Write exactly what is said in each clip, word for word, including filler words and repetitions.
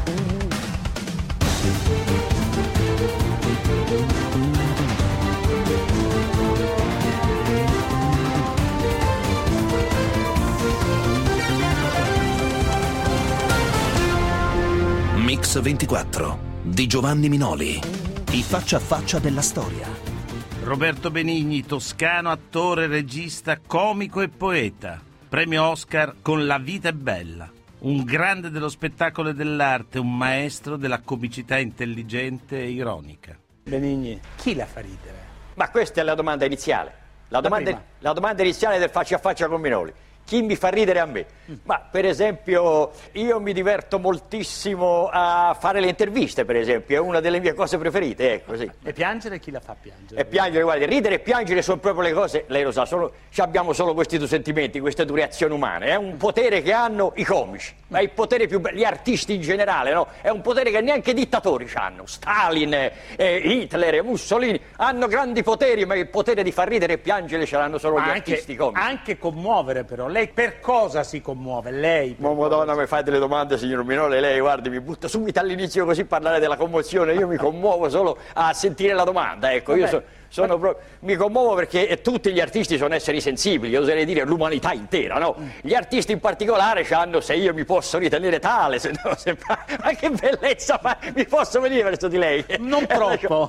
Mix ventiquattro di Giovanni Minoli. I faccia a faccia della storia. Roberto Benigni, toscano, attore, regista, comico e poeta. Premio Oscar con La vita è bella. Un grande dello spettacolo e dell'arte, un maestro della comicità intelligente e ironica. Benigni, chi la fa ridere? Ma questa è la domanda iniziale. La domanda, prima. la domanda iniziale del faccia a faccia con Minoli. Chi mi fa ridere a me? Ma per esempio io mi diverto moltissimo a fare le interviste, per esempio, è una delle mie cose preferite, ecco, sì. E piangere chi la fa piangere? E piangere, guardi, ridere e piangere sono proprio le cose, lei lo sa, sono, abbiamo solo questi due sentimenti, queste due reazioni umane, è un potere che hanno i comici, ma è il potere più bello, gli artisti in generale, no? È un potere che neanche i dittatori hanno, Stalin, eh, Hitler, Mussolini, hanno grandi poteri, ma il potere di far ridere e piangere ce l'hanno solo Ma gli anche, artisti comici. Anche commuovere però, lei per cosa si commuove? Lei? Ma madonna, mi fai delle domande, signor Minoli, lei guardi mi butta subito all'inizio così parlare della commozione, io mi commuovo solo a sentire la domanda, ecco, io so, sono pro... mi commuovo perché tutti gli artisti sono esseri sensibili, oserei dire l'umanità intera, no? Gli artisti in particolare hanno, se io mi posso ritenere tale, se no, se... ma che bellezza, ma mi posso venire verso di lei? Non troppo.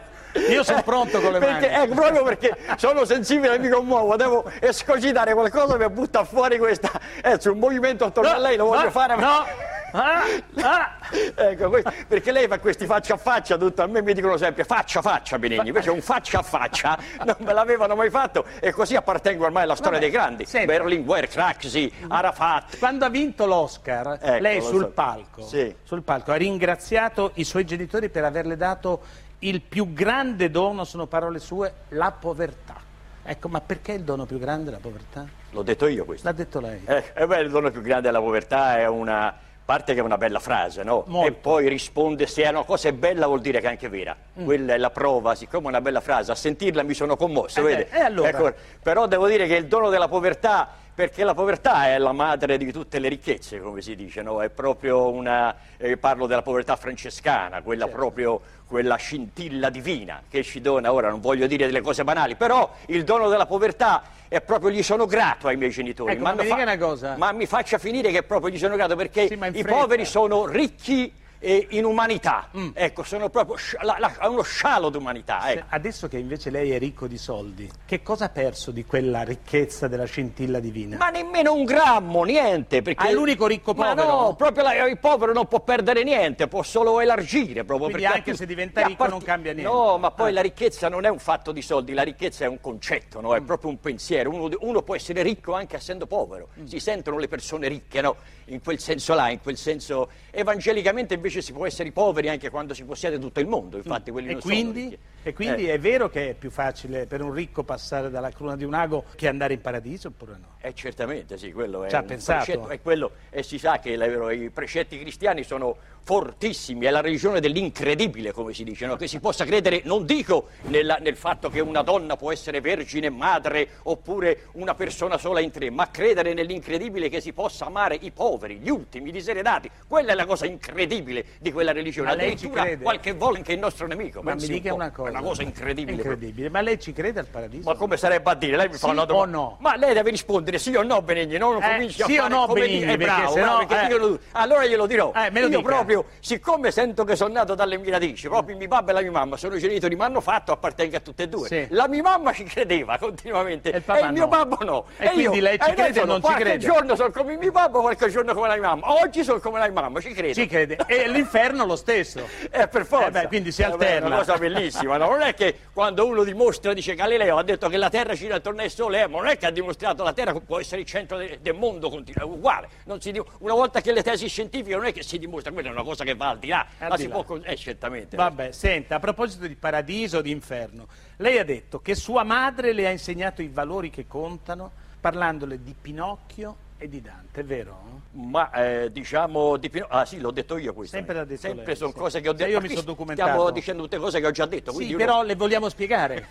Io sono pronto con le perché, mani. Ecco, proprio perché sono sensibile e mi commuovo, devo escogitare qualcosa per buttare fuori questa... Eh, un movimento attorno no, a lei lo voglio no, fare... No! Ah, ah. Ecco, questo, perché lei fa questi faccia a faccia, tutto, a me mi dicono sempre faccia a faccia Benigni, invece un faccia a faccia non me l'avevano mai fatto e così appartengo ormai alla storia Vabbè, dei grandi, senta. Berlinguer, Craxi, Arafat. Quando ha vinto l'Oscar, Ecco, lei lo sul so. palco, Sì. sul palco ha ringraziato i suoi genitori per averle dato il più grande dono, sono parole sue, la povertà. Ecco, ma perché il dono più grande la povertà? L'ho detto io questo. L'ha detto lei. Eh, eh beh, il dono più grande della povertà è una... parte che è una bella frase, no? Molto. E poi risponde se è una cosa è bella vuol dire che è anche vera. Mm. Quella è la prova, siccome è una bella frase, a sentirla mi sono commosso, Eh vede? beh, e allora? Ecco, però devo dire che il dono della povertà, perché la povertà è la madre di tutte le ricchezze, come si dice, no? È proprio una, eh, parlo della povertà francescana, quella certo. proprio, quella scintilla divina che ci dona, ora non voglio dire delle cose banali, però il dono della povertà è proprio, gli sono grato ai miei genitori. Ecco, ma mi fa... dica una cosa. Ma mi faccia finire che proprio gli sono grato perché Sì, ma in i fretta. poveri sono ricchi e in umanità, mm. ecco, sono proprio sci- la, la, uno scialo d'umanità. Ecco. Adesso che invece lei è ricco di soldi, che cosa ha perso di quella ricchezza della scintilla divina? Ma nemmeno un grammo, niente. Perché... Ah, è l'unico ricco povero? Ma no, proprio la, il povero non può perdere niente, può solo elargire. Proprio Quindi perché anche tu... se diventa ricco part... non cambia niente? No, ma poi ah. la ricchezza non è un fatto di soldi, la ricchezza è un concetto, no? È mm. proprio un pensiero. Uno, uno può essere ricco anche essendo povero. Mm. Si sentono le persone ricche, no? In quel senso là, in quel senso... Evangelicamente invece si può essere poveri anche quando si possiede tutto il mondo, infatti quelli e non quindi, sono ricchi. E quindi eh. è vero che è più facile per un ricco passare dalla cruna di un ago che andare in paradiso oppure no? Eh, certamente sì, quello è Ci ha un pensato? precetto, è quello, e si sa che la, i precetti cristiani sono fortissimi, è la religione dell'incredibile, come si dice, no? Che si possa credere, non dico nella, nel fatto che una donna può essere vergine, madre, oppure una persona sola in tre, ma credere nell'incredibile che si possa amare i poveri, gli ultimi, i diseredati, quella è la cosa incredibile di quella religione, ma lei ci addirittura crede? qualche volta anche il nostro nemico. Ma mi dica un una cosa, è una cosa incredibile. incredibile. Ma lei ci crede al paradiso? Ma come sarebbe a dire? Lei mi fa sì una domanda. o no? Ma lei deve rispondere sì o no, Benigni, non eh, cominci a sì fare o no, come Benigni, dire, eh, perché bravo, se bravo, no, perché eh. dicono- allora glielo dirò. Eh, me lo Io dica. proprio, siccome sento che sono nato dalle mie radici, proprio mio papà e la mia mamma sono i genitori, mi hanno fatto, appartengo a tutte e due. Sì. La mia mamma ci credeva continuamente E il e papà il mio no. babbo no. E quindi io, lei ci e crede o non ci qualche crede? giorno sono come mio babbo, qualche giorno come la mia mamma. Oggi sono come la mia mamma, ci credo. Ci crede. E l'inferno lo stesso. Eh, per forza. Eh beh, quindi si Eh beh, alterna. È una cosa bellissima, no? Non è che quando uno dimostra, dice Galileo ha detto che la Terra gira attorno al Sole, eh, ma non è che ha dimostrato la Terra può essere il centro de- del mondo, continua, è uguale. Non si, una volta che le tesi scientifiche non è che si dimostra, quella è una cosa che va al di là, Al ma di si là. può... Eh, certamente. Vabbè, senta, a proposito di paradiso, di inferno, lei ha detto che sua madre le ha insegnato i valori che contano, parlandole di Pinocchio e di Dante, è vero? Ma eh, diciamo di Pino... Ah sì, l'ho detto io questo. Sempre l'ha detto Sempre lei, sono sì. cose che ho Cioè, detto. io Ma mi qui sono documentato. Stiamo dicendo tutte cose che ho già detto. Sì, io però non... le vogliamo spiegare.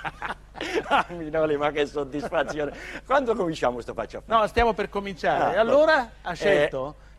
Ah, Minoli, ma che soddisfazione. Quando cominciamo sto faccia a faccia? No, stiamo per cominciare. Ah, E allora ha scelto? Eh,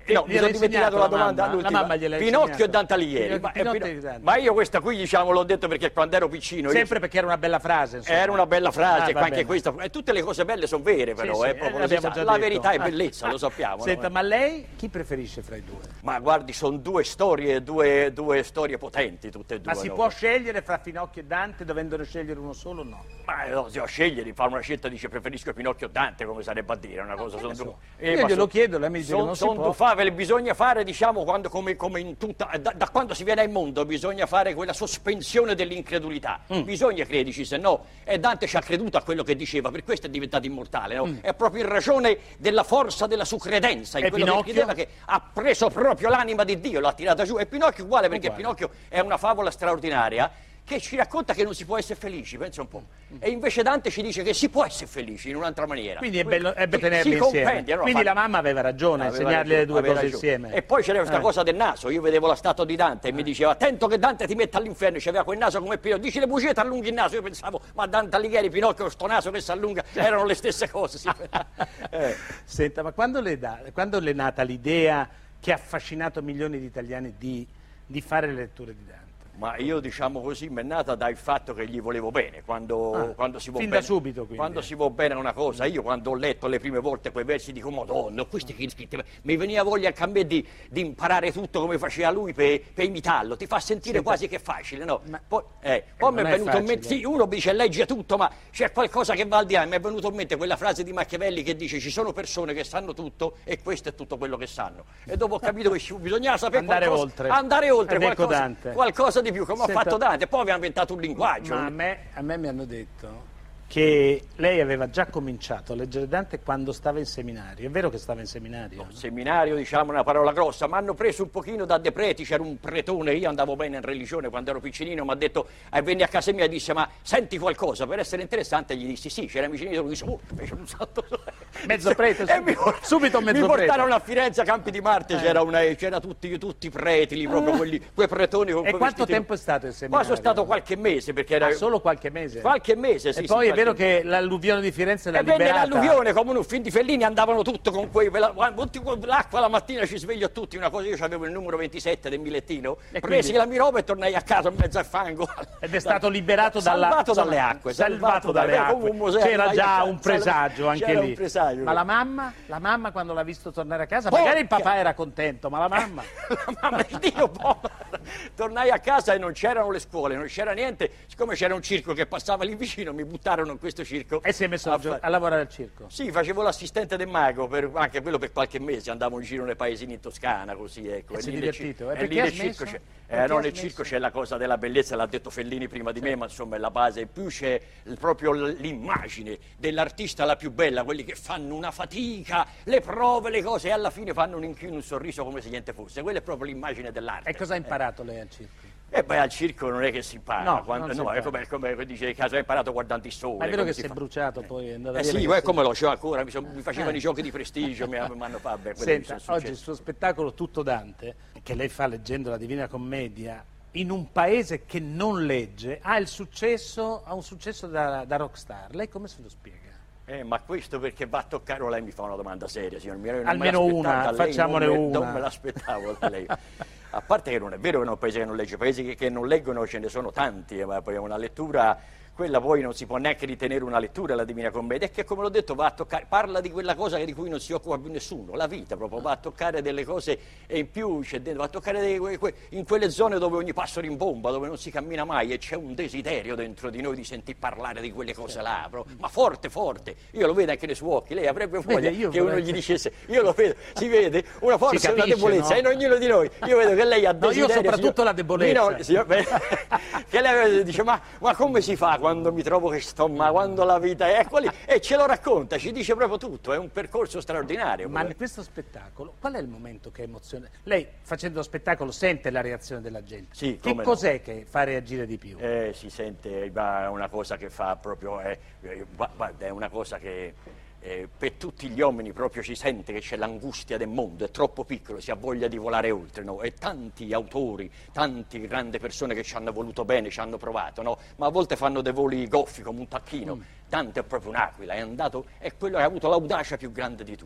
No, mi sono dimenticato la domanda mamma, la mamma gliel'ha Pinocchio insegnato. e Dante Alighieri. Ma, Pinocchio Pino... e Dante. ma io questa qui, diciamo, l'ho detto perché quando ero piccino... Sempre io... perché era una bella frase, insomma. Era una bella frase, ah, anche questa... E tutte le cose belle sono vere, però, sì, eh, sì, proprio eh, lo si sa. già La detto. verità è bellezza, lo sappiamo. Senta, no? ma lei chi preferisce fra i due? Ma guardi, sono due storie, due, due storie potenti, tutte e due. Ma si no? può scegliere fra Pinocchio e Dante, dovendone scegliere uno solo o no? Ma no, si può scegliere, fare una scelta, dice preferisco Pinocchio o Dante, come sarebbe a dire, una cosa... Sono so. due... Io glielo chiedo, lei mi dice che Sono non si son può. due favole, bisogna fare, diciamo, quando, come, come in tutta... Da, da quando si viene al mondo bisogna fare quella sospensione dell'incredulità. Mm. Bisogna crederci, se no... E Dante ci ha creduto a quello che diceva, per questo è diventato immortale, no? Mm. È proprio in ragione della forza della sua credenza, in e quello Pinocchio? che credeva, che ha preso proprio l'anima di Dio, l'ha tirata giù. E Pinocchio uguale, perché uguale. Pinocchio è una favola straordinaria che ci racconta che non si può essere felici, pensa un po'. E invece Dante ci dice che si può essere felici in un'altra maniera. Quindi è bello, è bello si tenerli insieme. compendia, no? Quindi Fa- la mamma aveva ragione a Aveva insegnargli ragione, le due aveva cose ragione. insieme. E poi c'era questa Eh. cosa del naso, io vedevo la statua di Dante e mi diceva attento che Dante ti mette all'inferno, c'aveva quel naso come Pinocchio, dici le bugie ti allunghi il naso, io pensavo ma Dante Alighieri, Pinocchio, sto naso che si allunga, erano le stesse cose. Sì. eh. Senta, ma quando le, da, quando le è nata l'idea che ha affascinato milioni di italiani di, di fare le letture di Dante? Ma io, diciamo così, mi è nata dal fatto che gli volevo bene, quando, Ah, quando si vuol fin bene. da subito, quindi. Quando si vuol bene a una cosa, io quando ho letto le prime volte quei versi dico, Madonna, questi che scritti, mi veniva voglia anche a me di, di imparare tutto come faceva lui per, per imitarlo, ti fa sentire Senta, quasi che è facile, no? ma- Poi, eh, poi mi è non è venuto in mente, facile. sì, uno dice legge tutto, ma c'è qualcosa che va al di là, mi è venuto in mente quella frase di Machiavelli che dice ci sono persone che sanno tutto e questo è tutto quello che sanno. E dopo ho capito che ci- bisognava sapere Andare qualcosa, oltre. andare oltre Ed ecco qualcosa, Dante. qualcosa di più, come Senta, ha fatto Dante, poi abbiamo inventato un linguaggio. Ma a me, a me mi hanno detto che lei aveva già cominciato a leggere Dante quando stava in seminario. È vero che stava in seminario? Seminario, diciamo, una parola grossa, mi hanno preso un pochino da De Preti, c'era un pretone, io andavo bene in religione quando ero piccinino, mi ha detto, e venne a casa mia e disse, ma senti qualcosa, per essere interessante, gli dissi sì, c'era vicino, mi disse, oh, fece un salto. Mezzo prete, E mi, subito mezzo mi prete. portarono a Firenze, a Campi di Marte, Eh. c'era, una, c'era tutti, tutti i preti lì, proprio quelli, quei pretoni con E quei quanto vestiti. tempo è stato il Qua seminario? sono stato qualche mese, perché era... Ah, solo qualche mese? Qualche mese, sì. E sì, poi è qualche vero mese. che l'alluvione di Firenze l'ha E venne liberata? l'alluvione, come un film di Fellini, andavano tutto con quei... tutti con l'acqua la mattina ci sveglio tutti, una cosa, io avevo il numero ventisette del bigliettino, E presi quindi? la mia roba e tornai a casa in mezzo al fango. Ed è stato liberato dalla... Salvato dalle acque. Salvato dalle come acque. un museo, C'era andai a già casa, un presagio anche c'era lì. un presagio. Ma la mamma? La mamma quando l'ha visto tornare a casa? Porca- Magari il papà era contento, ma la mamma? La mamma di Dio, povera. Tornai a casa e non c'erano le scuole, non c'era niente. Siccome c'era un circo che passava lì vicino, mi buttarono in questo circo. E si è messo a, gio- fa- a lavorare al circo? Sì, facevo l'assistente del mago, per- anche quello per qualche mese, andavo in giro nei paesini in Toscana, così, ecco. E si è lì nel ci- divertito? E e perché lì ha nel smesso? circo c'è, Perché eh, no, ha nel smesso? circo c'è la cosa della bellezza, l'ha detto Fellini prima di me, ma insomma è la base, e più c'è il- proprio l- l'immagine dell'artista la più bella, quelli che fanno una fatica, le prove, le cose, e alla fine fanno un inchino, un sorriso come se niente fosse, quella è proprio l'immagine dell'arte. E cosa ha imparato lei al circo? E beh, al circo non è che si impara, No, quando- non si no, è impara. come, come dice il caso, hai imparato guardando il sole. Ma è vero come che si si è fa. bruciato poi? È andato Eh via sì, perché ma si- come lo c'ho ancora, mi, son- mi facevano Eh. i giochi di prestigio, mi mi hanno fatto, beh, quelli mi Senta, sono oggi il successi. suo spettacolo Tutto Dante, che lei fa leggendo la Divina Commedia, in un paese che non legge, ha il successo, ha un successo da, da rockstar. Lei come se lo spiega? Eh, ma questo perché va a toccare, o lei mi fa una domanda seria, signor mio, io non Almeno me l'aspettavo una, da lei, facciamone non me- una. Non me l'aspettavo da lei. A parte che non è vero che non è un paese che non legge, paesi che, che non leggono ce ne sono tanti, eh, ma poi una lettura, quella poi non si può neanche ritenere una lettura, la Divina Commedia, è che come l'ho detto va a toccare, parla di quella cosa di cui non si occupa più nessuno, la vita proprio, va a toccare delle cose e in più c'è dentro, va a toccare dei- que- que- in quelle zone dove ogni passo rimbomba, dove non si cammina mai e c'è un desiderio dentro di noi di sentir parlare di quelle cose là, proprio, ma forte forte, io lo vedo anche nei suoi occhi, lei avrebbe voglia io che uno vorrei- gli dicesse, io lo vedo, si vede una forza e una capisce, debolezza no? in ognuno di noi, io vedo che lei ha No, io desiderio, soprattutto signor- la debolezza. No, signor- beh, che lei dice ma, ma come si fa quando mi trovo che sto, ma quando la vita è ecco lì, e ce lo racconta, ci dice proprio tutto, è un percorso straordinario. Ma in questo spettacolo, qual è il momento che emoziona? Lei facendo lo spettacolo sente la reazione della gente? Sì, che come no. cos'è che fa reagire di più? Eh, si sente, ma è una cosa che fa proprio, eh, eh, gua- guarda, è una cosa che eh, per tutti gli uomini proprio si sente che c'è l'angustia del mondo, è troppo piccolo, si ha voglia di volare oltre, no? E tanti autori, tanti grandi persone che ci hanno voluto bene, ci hanno provato, no? Ma a volte fanno dei voli goffi come un tacchino, Mm. Dante è proprio un'aquila, è andato, è quello che ha avuto l'audacia più grande di tutti.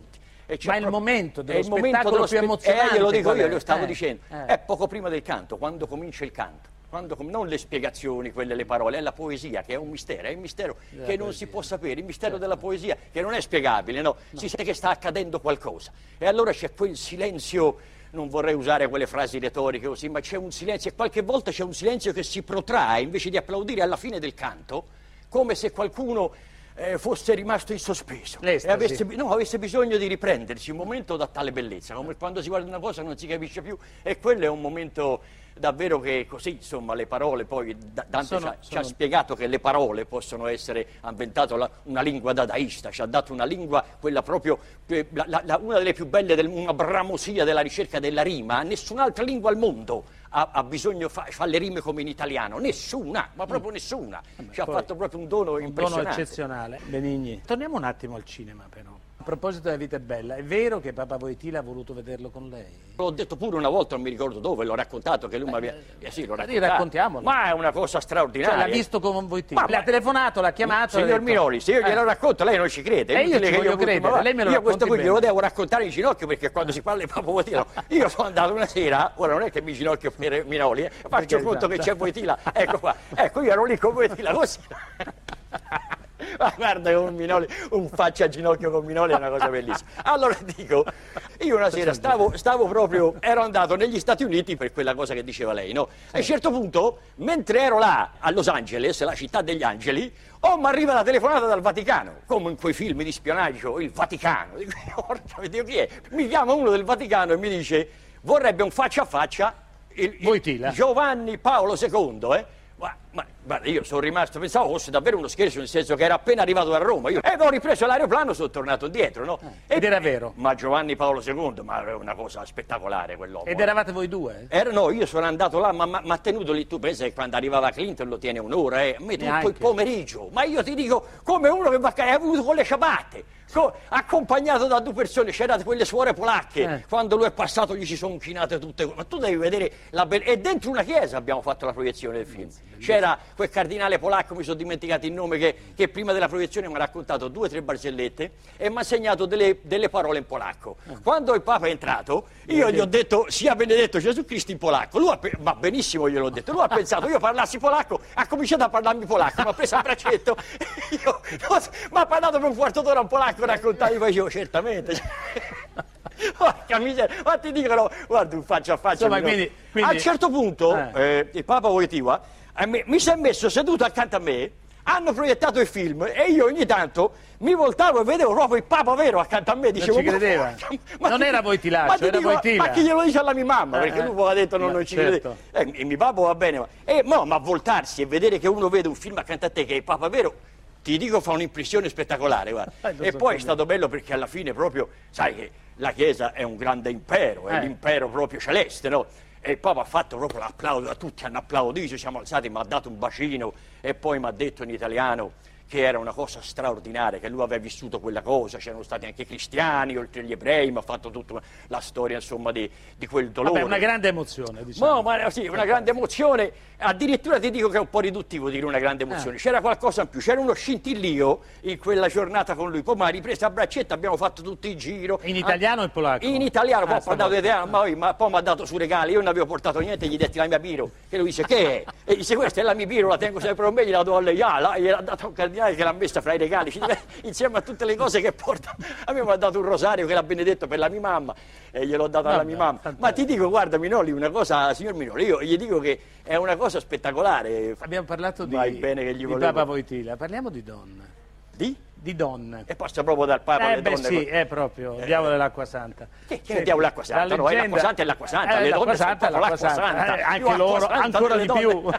Ma è il momento dello è il spettacolo momento dello più spe- emozionante. Eh, glielo dico qual io, è? lo stavo Eh, dicendo. eh. È poco prima del canto, quando comincia il canto. Quando com- non le spiegazioni, quelle, le parole, è la poesia che è un mistero, è un mistero La che non poesia. si può sapere, il mistero della poesia che non è spiegabile, no? Si sente che sta accadendo qualcosa. E allora c'è quel silenzio, non vorrei usare quelle frasi retoriche così, ma c'è un silenzio e qualche volta c'è un silenzio che si protrae invece di applaudire alla fine del canto, come se qualcuno eh, fosse rimasto in sospeso e L'estasi. avesse, bi- no, avesse bisogno di riprendersi un momento da tale bellezza, come quando si guarda una cosa non si capisce più, e quello è un momento davvero che così, insomma, le parole poi, Da- Dante Sono- ci, ha, ci sono- ha spiegato che le parole possono essere, ha inventato la- una lingua dadaista, ci ha dato una lingua, quella proprio, eh, la- la- la- una delle più belle, del, una bramosia della ricerca della rima, nessun'altra lingua al mondo ha, ha bisogno, fa, fa le rime come in italiano, nessuna, ma proprio nessuna, ci ha poi- fatto proprio un dono Un dono impressionante. eccezionale. Benigni. Torniamo un attimo al cinema, però. A proposito della vita è bella, è vero che Papa Wojtyla ha voluto vederlo con lei? L'ho detto pure una volta, non mi ricordo dove, l'ho raccontato che lui mi aveva... Eh sì, l'ho raccontato. raccontiamolo. Ma è una cosa straordinaria. Cioè l'ha visto con Wojtyla? Ma- Le ha telefonato, l'ha chiamato? e ha Signor detto- Minoli, se io glielo Eh. racconto lei non ci crede. Eh, È io inutile ci che voglio butto- credere, ma va- lei me lo Io questo racconti qui glielo bene. devo raccontare in ginocchio perché quando si parla di Papa Wojtyla, io sono andato una sera, ora non è che mi ginocchio per Minoli, eh, faccio carità. conto che c'è Wojtyla, ecco qua, ecco io ero lì con Wojtyla così. Ma guarda, un, Minoli, un faccia a ginocchio con Minoli è una cosa bellissima. Allora dico, io una sera stavo, stavo proprio, ero andato negli Stati Uniti per quella cosa che diceva lei, no? E a un certo punto, mentre ero là a Los Angeles, la città degli angeli, oh, mi arriva la telefonata dal Vaticano, come in quei film di spionaggio, il Vaticano. Dico, porca, Dio, chi è? Mi chiama uno del Vaticano e mi dice, vorrebbe un faccia a faccia il, il Wojtyla. Giovanni Paolo secondo, eh? Ma, ma guarda, io sono rimasto, pensavo fosse davvero uno scherzo, nel senso che era appena arrivato da Roma. Io, e ho ripreso l'aeroplano, sono tornato indietro, no? Ed era vero. Ma Giovanni Paolo secondo, ma era una cosa spettacolare quell'uomo. Ed eravate voi due? Era, no, io sono andato là, ma mi ha tenuto lì, tu pensi che quando arrivava Clinton lo tiene un'ora, eh? A me tutto Neanche. il pomeriggio. Ma io ti dico, come uno che va a è venuto con le ciabatte, co- accompagnato da due persone, c'erano quelle suore polacche, Eh. quando lui è passato gli si sono inchinate tutte, ma tu devi vedere la bellezza. E dentro una chiesa abbiamo fatto la proiezione del film. C'era quel cardinale polacco, mi sono dimenticato il nome, che, che prima della proiezione mi ha raccontato due o tre barzellette e mi ha segnato delle, delle parole in polacco. Quando il Papa è entrato, io gli ho detto sia benedetto Gesù Cristo in polacco. Lui ha pe- ma benissimo gliel'ho detto. Lui ha pensato io parlassi polacco, ha cominciato a parlarmi polacco, mi ha preso a braccetto, io, mi ha parlato per un quarto d'ora in polacco, raccontavi, poi dicevo certamente. Porca miseria, ma ti dicono, guarda, un faccia a faccia. Insomma, mi- quindi- quindi- A un certo punto, Eh. eh, il Papa Wojtyła eh, mi, mi si è messo seduto accanto a me, hanno proiettato il film e io ogni tanto mi voltavo e vedevo proprio il Papa vero accanto a me. Dicevo, ci credeva. Non era Wojtylaccio, ma ti era dico, Wojtyla. Ma chi glielo dice alla mia mamma? Eh, Perché eh. lui poi ha detto no, Ma non ci certo. crede. Eh, il mio papà va bene, ma, eh, no, ma voltarsi e vedere che uno vede un film accanto a te che è il Papa vero, ti dico fa un'impressione spettacolare, guarda. Eh, lo E so poi è bene. stato bello perché alla fine proprio, sai che la Chiesa è un grande impero, è Eh. l'impero proprio celeste, no? E il Papa ha fatto proprio l'applauso, tutti hanno applaudito, ci siamo alzati, mi ha dato un bacino e poi mi ha detto in italiano che era una cosa straordinaria, che lui aveva vissuto quella cosa, c'erano stati anche cristiani, oltre agli ebrei, mi ha fatto tutta la storia insomma di, di quel dolore. Vabbè, una grande emozione, diciamo. No, ma sì, una grande emozione, addirittura ti dico che è un po' riduttivo dire una grande emozione, Ah. c'era qualcosa in più, c'era uno scintillio in quella giornata con lui, poi mi ha ripreso a braccetta, abbiamo fatto tutto il giro. In italiano o in polacco? In italiano, poi Ah, ha parlato stavolta. italiano, ma, poi- ma poi mi ha dato su regali, io non avevo portato niente, gli detti la mia biro, che lui dice che è? E dice questa è la mia biro, la tengo sempre con me, gliela do a lei, ah, là, gliel'ha data un cardinale che l'ha messa fra i regali, ci deve- insieme a tutte le cose che porta, a me mi ha dato un rosario che l'ha benedetto per la mia mamma e gliel'ho dato alla Vabbè, mia mamma. Ma fantastico. ti dico, guarda Minoli, una cosa, signor Minoli, io gli dico che è una cosa spettacolare. Abbiamo parlato di, Vai bene che gli di volevo- Papa Wojtyla, parliamo di donne. Di? Di donne. E passa proprio dal Papa Eh alle beh donne. sì, è proprio, il diavolo dell'acqua santa. Che, che diavolo l'acqua santa? la No, è l'acqua leggenda- santa è l'acqua santa, Eh, le l'acqua donne sono santa è proprio l'acqua l'acqua santa, santa. eh, anche Io acqua loro, santa ancora delle di donne. più.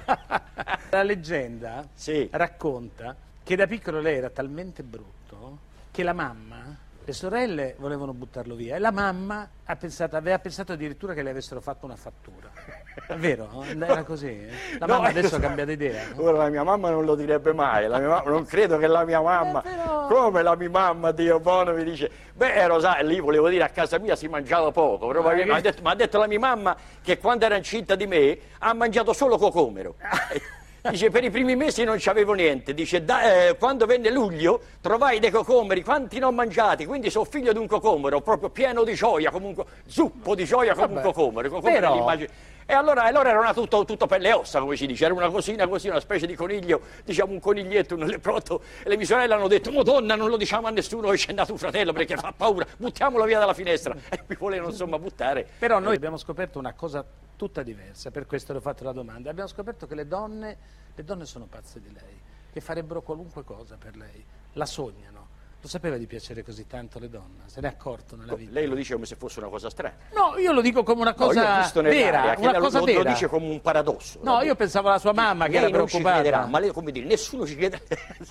La leggenda Sì. racconta che da piccolo lei era talmente brutto che la mamma, le sorelle volevano buttarlo via e la mamma ha pensato, aveva pensato addirittura che le avessero fatto una fattura. È vero? Era così? eh? La No, mamma adesso ha io- cambiato idea. no? Ora la mia mamma non lo direbbe mai, la mia mamma- non credo che la mia mamma, Eh, però- come la mia mamma, Dio buono, mi dice, beh Rosario, lì volevo dire a casa mia si mangiava poco, probabilmente, Ah, mi ha detto, mi ha detto la mia mamma che quando era incinta di me ha mangiato solo cocomero. E, Dice, per i primi mesi non c'avevo niente. Dice, da, eh, quando venne luglio trovai dei cocomeri, quanti ne ho mangiati, quindi sono figlio di un cocomero, proprio pieno di gioia, comunque, zuppo di gioia come un cocomero. cocomero Però... E allora, allora era una tutto, tutto pelle e ossa, come si dice, era una cosina così, una specie di coniglio, diciamo un coniglietto, un leprotto, e le mie sorelle hanno detto, Madonna, non lo diciamo a nessuno che c'è andato un fratello perché fa paura, buttiamolo via dalla finestra, e mi volevano insomma buttare. Però noi abbiamo scoperto una cosa tutta diversa, per questo le ho fatto la domanda, abbiamo scoperto che le donne, le donne sono pazze di lei, che farebbero qualunque cosa per lei, la sognano. Lo sapeva di piacere così tanto le donne? Se ne è accorto nella vita? Lei lo dice come se fosse una cosa strana. No, io lo dico come una cosa no, vera, una cosa lo, vera. Lo dice come un paradosso. No, io pensavo alla sua mamma che lei era non preoccupata. Ci crederà, ma lei, come dire, nessuno ci crede.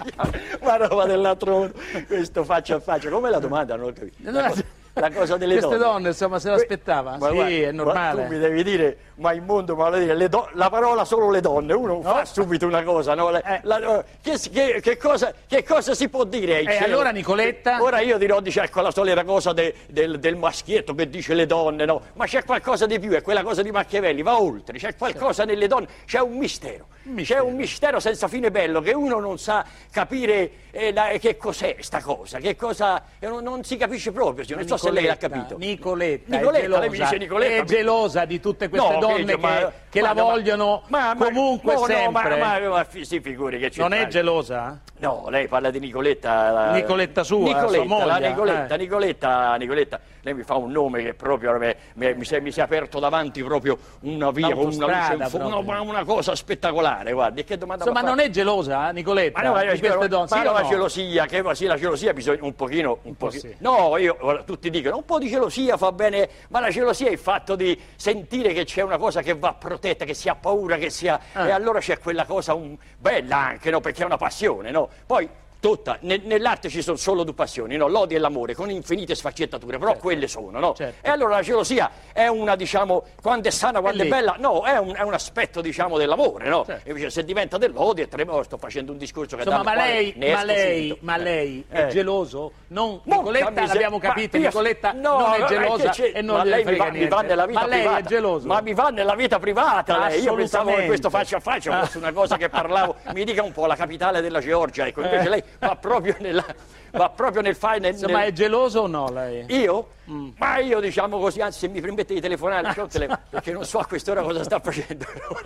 Ma roba dell'altro mondo, questo faccia a faccia. Com'è la domanda? Non ho capito. La cosa, la cosa delle Queste donne. donne, insomma, se l'aspettava? Sì, guarda, è normale. Tu mi devi dire, ma in mondo, ma dire, le do, la parola solo le donne, uno no? fa subito una cosa, no? Le, eh. la, che, che, che, cosa, che cosa si può dire ai E eh, allora Nicoletta? Ora io dirò, dice, ecco la solita cosa de, del, del maschietto che dice le donne, no? Ma c'è qualcosa di più, è quella cosa di Machiavelli, va oltre, c'è qualcosa nelle donne, c'è un mistero, mistero, c'è un mistero senza fine bello che uno non sa capire eh, la, che cos'è sta cosa, che cosa, eh, non, non si capisce proprio, non so se lei l'ha capito. Nicoletta, Nicoletta, è gelosa, lei mi dice Nicoletta, è gelosa di tutte queste no, donne che, che, ma, che ma, la vogliono ma, ma, comunque no, sempre. No, ma, ma, ma si figuri che c'è. Non è gelosa? No, lei parla di Nicoletta. La, Nicoletta sua, Nicoletta, sua moglie. La Nicoletta, eh. Nicoletta, Nicoletta, lei mi fa un nome che proprio mi, mi, mi, si, è, mi si è aperto davanti proprio una via con una luce, una, una cosa spettacolare, guardi, che domanda. Insomma, non è gelosa, Nicoletta, ma no, di queste donne? Ma sì no, o la no? gelosia, che sì, la gelosia bisogna un pochino, un, un po' pochino. Sì. No, io, tutti dicono, un po' di gelosia fa bene, ma la gelosia è il fatto di sentire che c'è una cosa che va protetta, che si ha paura, che sia, ah. e allora c'è quella cosa un, bella anche, no? Perché è una passione, no? Poi tutta, ne, nell'arte ci sono solo due passioni, no? L'odio e l'amore, con infinite sfaccettature, però certo. quelle sono, no? Certo. E allora la gelosia è una, diciamo, quando è sana, quando è, è bella, no, è un, è un aspetto, diciamo, dell'amore, no? Certo. E invece se diventa dell'odio è tremendo, sto facendo un discorso che insomma, ma lei, ma lei, ma eh. lei è eh. geloso? Non, Mo, Nicoletta l'abbiamo capito, io, Nicoletta no, non è gelosa è e non ma gliene lei frega mi va, niente. mi va nella vita ma lei privata. è geloso? Ma mi va nella vita privata lei. Io pensavo che questo faccia a faccia fosse una cosa che parlavo, mi dica un po' la capitale della Georgia, ecco, invece eh. lei va proprio nella... va proprio nel fare nel, insomma nel... è geloso o no lei? Io? Mm. Ma io diciamo così, anzi se mi permette di telefonare tele... perché non so a quest'ora cosa sta facendo.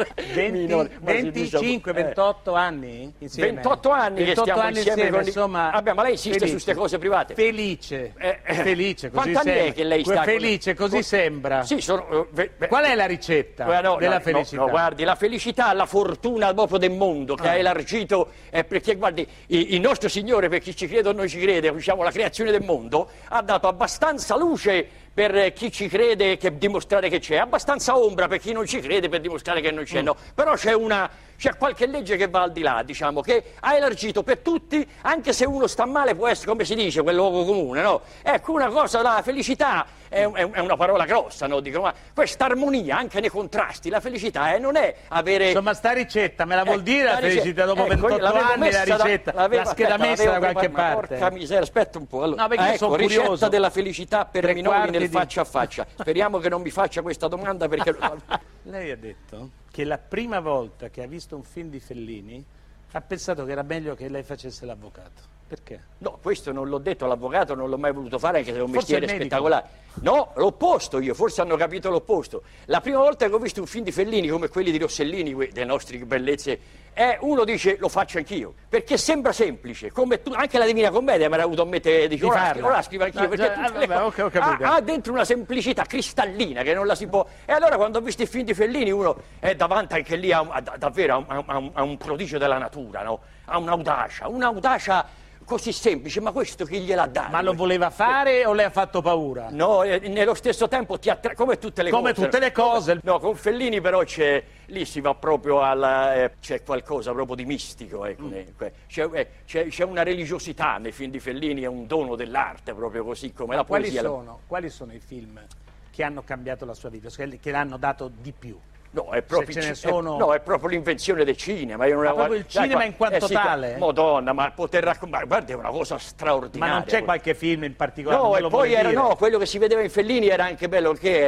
venti, venticinque, ventotto anni insieme? ventotto anni che stiamo anni insieme, insieme con... insomma, vabbè, ma lei insiste felice. su queste cose private? Felice, eh, eh. felice, così Quanti anni sembra. è che lei sta felice, con... così con... sembra. Sì, sono... uh, ve... Qual è la ricetta eh, no, della no, felicità? No, no, guardi, la felicità, la fortuna proprio del mondo che ah. ha elargito, eh, perché guardi, il nostro Signore, per chi ci crede o non ci crede, diciamo la creazione del mondo, ha dato abbastanza luce per chi ci crede che dimostrare che c'è, abbastanza ombra per chi non ci crede per dimostrare che non c'è, mm. no. Però c'è una, c'è qualche legge che va al di là, diciamo, che ha elargito per tutti, anche se uno sta male può essere, come si dice, quel luogo comune, no? Ecco, una cosa, la felicità è, è, è una parola grossa, no? Dico, ma questa armonia, anche nei contrasti, la felicità eh, non è avere... Insomma, sta ricetta, me la vuol eh, dire la, la felicità dopo ecco, ventotto anni, la ricetta, da, la scheda messa da qualche parte? Porca miseria, aspetta un po', allora. No, perché ah, io ecco, sono ricetta curioso. della felicità per Tre minori nel di... faccia a faccia. Speriamo che non mi faccia questa domanda perché... Lei ha detto che la prima volta che ha visto un film di Fellini ha pensato che era meglio che lei facesse l'avvocato. Perché? No, questo non l'ho detto all'avvocato, non l'ho mai voluto fare anche se è un Forse mestiere spettacolare. No, l'opposto io, forse hanno capito l'opposto. La prima volta che ho visto un film di Fellini come quelli di Rossellini, delle nostre bellezze, è uno dice lo faccio anch'io, perché sembra semplice, come tu, anche la Divina Commedia mi era avuto a mettere, dice, ora, ora scrivo anch'io, no, perché già, tutte vabbè, le okay, okay, ha, ha dentro una semplicità cristallina che non la si può... E allora quando ho visto i film di Fellini uno è davanti anche lì a, a, a, davvero a un, a, un, a un prodigio della natura, no? A un'audacia, un'audacia così semplice, ma questo chi gliel'ha dato? Ma lo voleva fare o le ha fatto paura? No, eh, nello stesso tempo ti attra... come tutte le come cose. Come tutte le cose. No, con Fellini però c'è, lì si va proprio alla, eh, c'è qualcosa proprio di mistico, ecco, mm. c'è, eh, c'è, c'è una religiosità nei film di Fellini, è un dono dell'arte proprio così come ma la quali poesia. Sono, la... Quali sono i film che hanno cambiato la sua vita, che l'hanno dato di più? No, è proprio, ce ne sono... è, no, è proprio l'invenzione del cinema. Io non ma avevo... proprio il cinema in quanto eh, sì, tale? Madonna, ma poter raccontare, guarda, è una cosa straordinaria. Ma non c'è qualche film in particolare? No, e poi era, no, quello che si vedeva in Fellini era anche bello che era,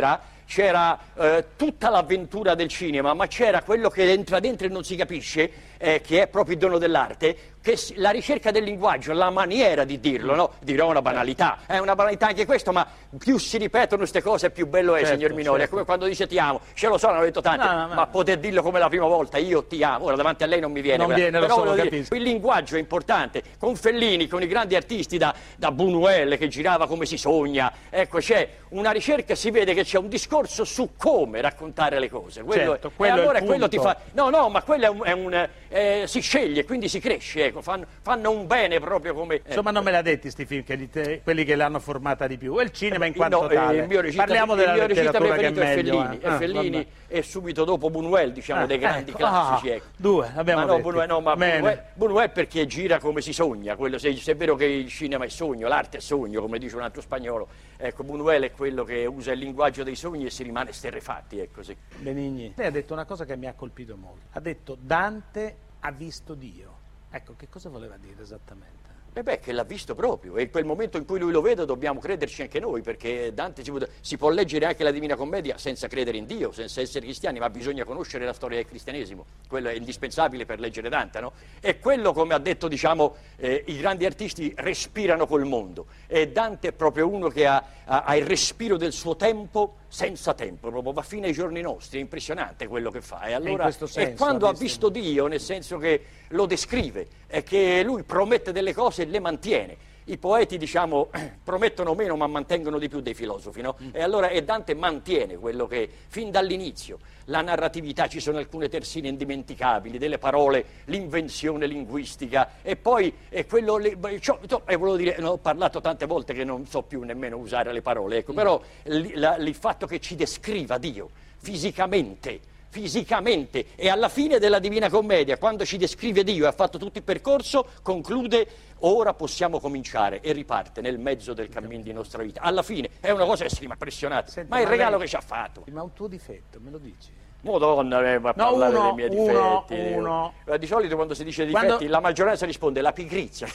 c'era eh, tutta l'avventura del cinema, ma c'era quello che entra dentro e non si capisce, eh, che è proprio il dono dell'arte, che la ricerca del linguaggio, la maniera di dirlo, no? Dirò una banalità, è una banalità anche questo, ma più si ripetono queste cose più bello è, certo, signor Minoli, certo. È come quando dice ti amo, ce lo so, l'hanno detto tanti, no, no, ma no. Poter dirlo come la prima volta, io ti amo, ora davanti a lei non mi viene, non viene, però lo so, lo dire, il linguaggio è importante, con Fellini, con i grandi artisti da, da Buñuel che girava come si sogna, ecco c'è una ricerca, si vede che c'è un discorso su come raccontare le cose, quello certo, è, quello e allora è il quello ti punto. fa, no no, ma quello è un, è un eh, si sceglie, quindi si cresce, ecco, fanno, fanno un bene proprio come... Eh. Insomma non me l'ha detti sti film, che li te, quelli che l'hanno formata di più, e il cinema in quanto no, tale. Il mio regista, Parliamo il della mio regista letteratura che è preferito meglio. è Fellini, eh. ah, e Fellini vabbè. è subito dopo Buñuel, diciamo, Ah, dei grandi ecco, classici. ah, Ecco. Due, abbiamo ma no, detti. Buñuel, no, ma Bene. Buñuel, Buñuel perché gira come si sogna, quello, se, se è vero che il cinema è sogno, l'arte è sogno, come dice un altro spagnolo, ecco, Buñuel è quello che usa il linguaggio dei sogni e si rimane sterrefatti, ecco sì. Benigni, lei ha detto una cosa che mi ha colpito molto, ha detto Dante ha visto Dio, ecco, che cosa voleva dire esattamente? E beh, che l'ha visto proprio, e in quel momento in cui lui lo vede dobbiamo crederci anche noi, perché Dante si può, si può leggere anche la Divina Commedia senza credere in Dio, senza essere cristiani, ma bisogna conoscere la storia del cristianesimo, quello è indispensabile per leggere Dante, no? E quello, come ha detto, diciamo, eh, i grandi artisti respirano col mondo, e Dante è proprio uno che ha, ha, ha il respiro del suo tempo senza tempo, proprio va fino ai giorni nostri, è impressionante quello che fa, e allora, senso, e quando ha visto... visto Dio, nel senso che lo descrive, è che lui promette delle cose e le mantiene. I poeti, diciamo, promettono meno ma mantengono di più dei filosofi, no? Mm. E allora e Dante mantiene quello che, fin dall'inizio, la narratività, ci sono alcune terzine indimenticabili, delle parole, l'invenzione linguistica, e poi è quello, le, cioè, e volevo dire, ne ho parlato tante volte che non so più nemmeno usare le parole, ecco, mm. però l, la, il fatto che ci descriva Dio fisicamente, fisicamente, e alla fine della Divina Commedia, quando ci descrive Dio e ha fatto tutto il percorso, conclude ora possiamo cominciare, e riparte nel mezzo del cammino di nostra vita. Alla fine è una cosa che si rimane impressionante. Senta, ma il regalo lei... che ci ha fatto. Ma un tuo difetto, me lo dici? Madonna, eh, ma no, parlare uno, dei miei uno, difetti. Uno. Di solito quando si dice difetti quando... la maggioranza risponde la pigrizia.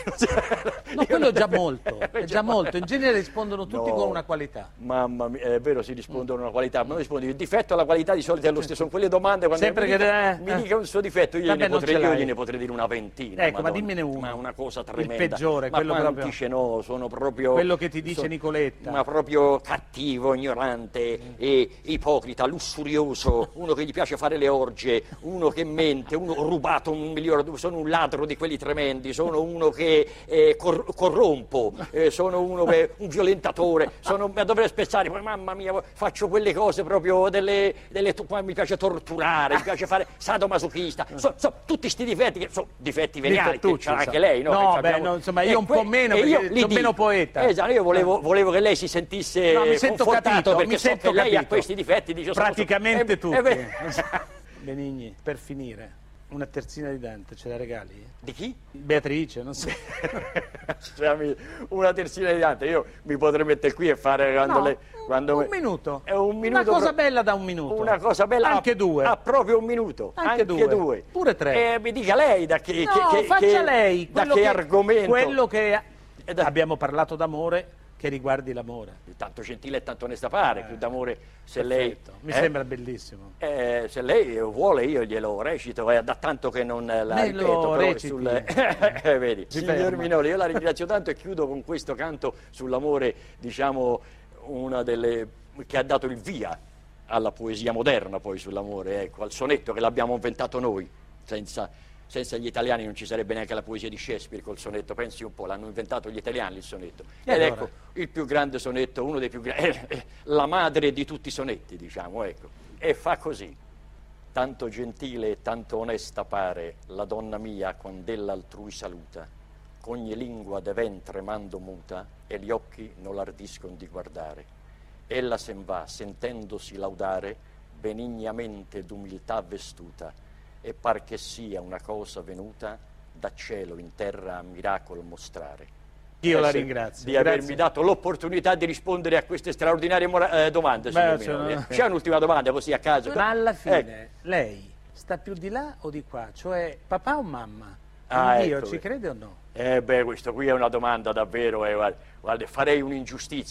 No, quello è già molto, è già molto. In genere rispondono tutti no, con una qualità. Mamma mia, è vero, si rispondono con una qualità, ma non rispondi il difetto e la qualità di solito è lo stesso. Sono quelle domande quando sempre mi, che dica, eh, mi dica un suo difetto, io, vabbè, gliene potrei, io gliene l'hai. potrei dire una ventina. Ecco, Madonna, ma dimmene uno. Ma una cosa tremenda. Il peggiore, ma quello proprio. Dice no, sono proprio... Quello che ti dice sono, Nicoletta. Ma proprio cattivo, ignorante, mm. e ipocrita, lussurioso, uno che gli piace fare le orge, uno che mente, uno rubato un milione, sono un ladro di quelli tremendi, sono uno che eh, cor- corrompo, eh, sono uno che un violentatore, sono, dovrei spezzare, poi mamma mia, faccio quelle cose proprio delle, delle mi piace torturare, mi piace fare sadomasochista, so, so, tutti sti difetti che sono difetti veniali, che c'ha anche lei, no? No, beh, abbiamo... no, insomma io un que- po' meno perché io sono meno poeta. Esatto, io volevo, volevo che lei si sentisse no, mi sento confortato, capito, perché mi so sento che lei capito. ha questi difetti, dice, praticamente sono, so, tutti. Eh, Benigni, per finire, una terzina di Dante ce la regali? Di chi? Beatrice, non so. Una terzina di Dante, io mi potrei mettere qui e fare quando no, lei... Quando un minuto. È un minuto. Una cosa pro... bella da un minuto. Una cosa bella. Anche a, due. A proprio un minuto. Anche, Anche due. due. Pure tre. E mi dica lei da che, no, che, che, faccia che, lei. Da che che, argomento. Quello che... Da... Abbiamo parlato d'amore, che riguardi l'amore. Tanto gentile e tanto onesta pare, eh, più d'amore se perfetto. lei... Mi eh, sembra bellissimo. Eh, se lei vuole io glielo recito, è da tanto che non la Me ripeto. Lo sul, eh, vedi, signor Minoli, io la ringrazio tanto e chiudo con questo canto sull'amore, diciamo, una delle... che ha dato il via alla poesia moderna poi sull'amore, ecco, al sonetto che l'abbiamo inventato noi, senza... senza gli italiani non ci sarebbe neanche la poesia di Shakespeare col sonetto, pensi un po', l'hanno inventato gli italiani il sonetto. E Ed allora? ecco, il più grande sonetto, uno dei più grandi, eh, la madre di tutti i sonetti, diciamo, ecco. E fa così: tanto gentile e tanto onesta pare la donna mia quand'ella altrui saluta, qu'ogni lingua de ven tremando muta e gli occhi non l'ardiscon di guardare. Ella sen va, sentendosi laudare, benignamente d'umiltà vestuta, e par che sia una cosa venuta da cielo in terra a miracolo mostrare. Io la ringrazio. Di Grazie. avermi dato l'opportunità di rispondere a queste straordinarie mora- eh, domande. Beh, signor Minoli. C'è un'ultima domanda così a caso? Ma alla fine eh. lei sta più di là o di qua? Cioè papà o mamma? Ah, Dio ecco. ci crede o no? Eh beh, questo qui è una domanda davvero, eh, guarda, guarda, farei un'ingiustizia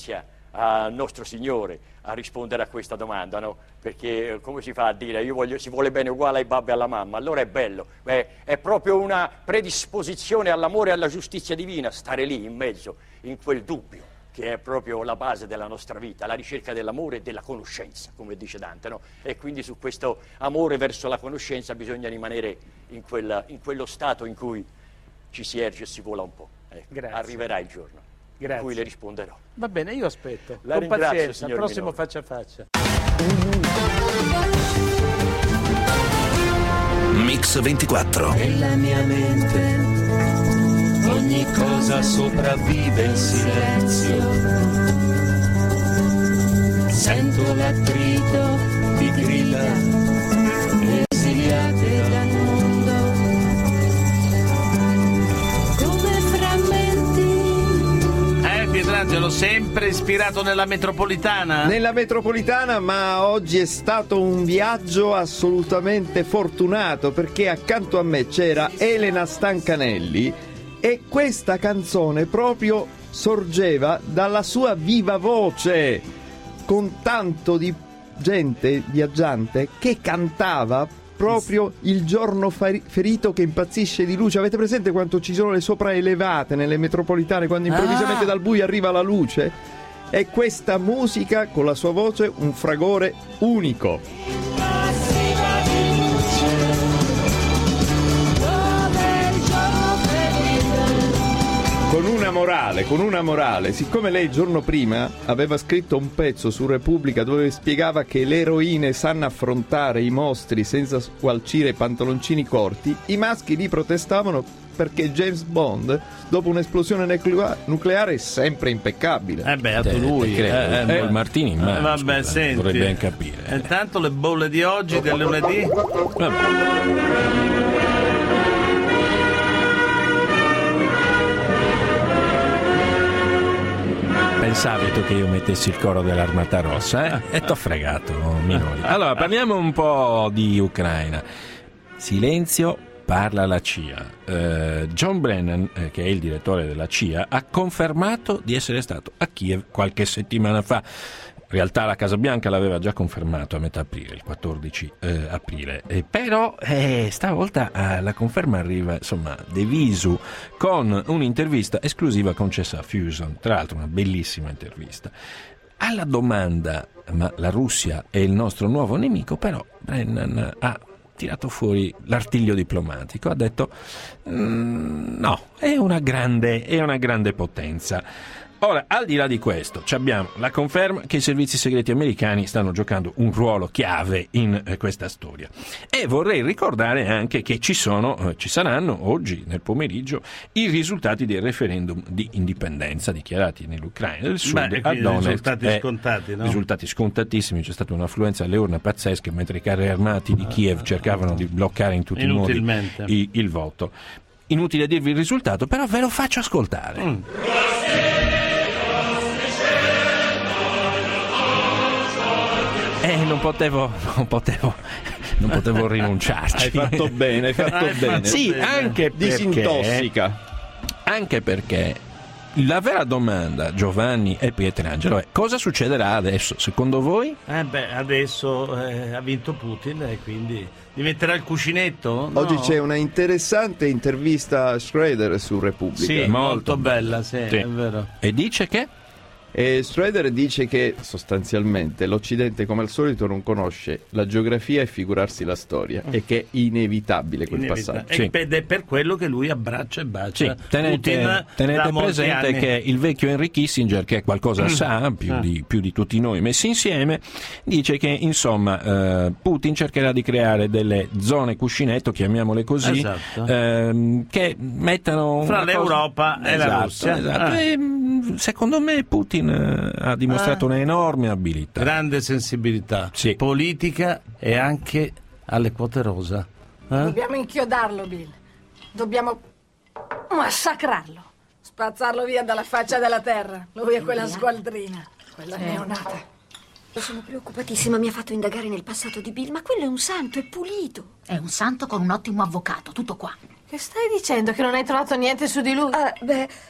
al nostro Signore a rispondere a questa domanda, no? Perché eh, come si fa a dire io voglio, si vuole bene uguale ai babbi e alla mamma? Allora è bello, Beh, è proprio una predisposizione all'amore e alla giustizia divina, stare lì in mezzo, in quel dubbio, che è proprio la base della nostra vita, la ricerca dell'amore e della conoscenza, come dice Dante, no? E quindi su questo amore verso la conoscenza bisogna rimanere in, quella, in quello stato in cui ci si erge e si vola un po'. Ecco, arriverà il giorno Grazie. in cui le risponderò. Va bene, io aspetto. La Con ringrazio, pazienza, al signor prossimo Minore. faccia a faccia. Mix ventiquattro. Nella mia mente ogni cosa sopravvive in silenzio. Sento l'attrito di grida esiliate dal mondo. Come frammenti. Eh, Pietrangelo, sempre ispirato nella metropolitana? Nella metropolitana, ma oggi è stato un viaggio assolutamente fortunato perché accanto a me c'era Elena Stancanelli e questa canzone proprio sorgeva dalla sua viva voce, con tanto di gente viaggiante che cantava proprio il giorno fari- ferito che impazzisce di luce. Avete presente quanto ci sono le sopraelevate nelle metropolitane quando improvvisamente Ah. dal buio arriva la luce? E questa musica con la sua voce un fragore unico. Con una morale, con una morale, siccome lei il giorno prima aveva scritto un pezzo su Repubblica dove spiegava che le eroine sanno affrontare i mostri senza squalcire i pantaloncini corti, i maschi lì protestavano perché James Bond, dopo un'esplosione nuclea- nucleare, è sempre impeccabile. Eh beh, a Te- lui. te credo, eh, un po' eh. il Martini in mano, Vabbè, scusa, senti. vorrei ben capire. E intanto le bolle di oggi, del lunedì? Vabbè. Pensavi tu che io mettessi il coro dell'Armata Rossa, eh? E t'ho fregato, Minori. Allora, parliamo un po' di Ucraina. Silenzio, parla la C I A. Eh, John Brennan, eh, che è il direttore della C I A, ha confermato di essere stato a Kiev qualche settimana fa. In realtà la Casa Bianca l'aveva già confermato a metà aprile, il quattordici eh, aprile, eh, però eh, stavolta eh, la conferma arriva, insomma, de visu, con un'intervista esclusiva concessa a Fusion, tra l'altro una bellissima intervista. Alla domanda, ma la Russia è il nostro nuovo nemico, però Brennan ha tirato fuori l'artiglio diplomatico, ha detto mm, no, è una grande, è una grande potenza. Ora, al di là di questo, abbiamo la conferma che i servizi segreti americani stanno giocando un ruolo chiave in eh, questa storia. E vorrei ricordare anche che ci sono, eh, ci saranno oggi nel pomeriggio i risultati dei referendum di indipendenza dichiarati nell'Ucraina del Sud. Beh, a Donetsk. risultati Eh, scontati, no? Risultati scontatissimi, c'è stata un'affluenza alle urne pazzesca mentre i carri armati di Kiev cercavano di bloccare in tutti i modi Inutilmente. i- il voto. Inutile dirvi il risultato, però ve lo faccio ascoltare. Mm. Eh, non potevo, non potevo, non potevo rinunciarci. Hai fatto bene, hai fatto Hai bene. fatto Sì, bene. anche perché, Disintossica. anche perché la vera domanda, Giovanni e Pietrangelo, è cosa succederà adesso, secondo voi? Eh beh, adesso eh, ha vinto Putin e quindi diventerà il cuscinetto? No? Oggi c'è una interessante intervista a Schroeder su Repubblica. Sì, molto molto bella, sì, Sì. è vero. E dice che? E Schroeder dice che sostanzialmente l'Occidente come al solito non conosce la geografia e figurarsi la storia e che è inevitabile quel Inevitabile. passaggio. Sì. Ed è per quello che lui abbraccia e bacia Sì, tenete, Putin tenete da molti presente anni. che il vecchio Henry Kissinger, che qualcosa sa, più, Ah. di, più di tutti noi messi insieme, dice che insomma eh, Putin cercherà di creare delle zone cuscinetto, chiamiamole così, Esatto. ehm, che mettano Fra una l'Europa cosa... e la Esatto, Russia. esatto. Ah. E, mh, secondo me Putin eh, ha dimostrato Ah. un'enorme abilità. Grande sensibilità Sì. politica e anche alle quote rosa. Eh? Dobbiamo inchiodarlo, Bill. Dobbiamo massacrarlo. Spazzarlo via dalla faccia della terra. Lui è quella sgualdrina, quella neonata. Sono preoccupatissima, mi ha fatto indagare nel passato di Bill, ma quello è un santo, è pulito. È un santo con un ottimo avvocato, tutto qua. Che stai dicendo? Che non hai trovato niente su di lui? Ah, beh, ho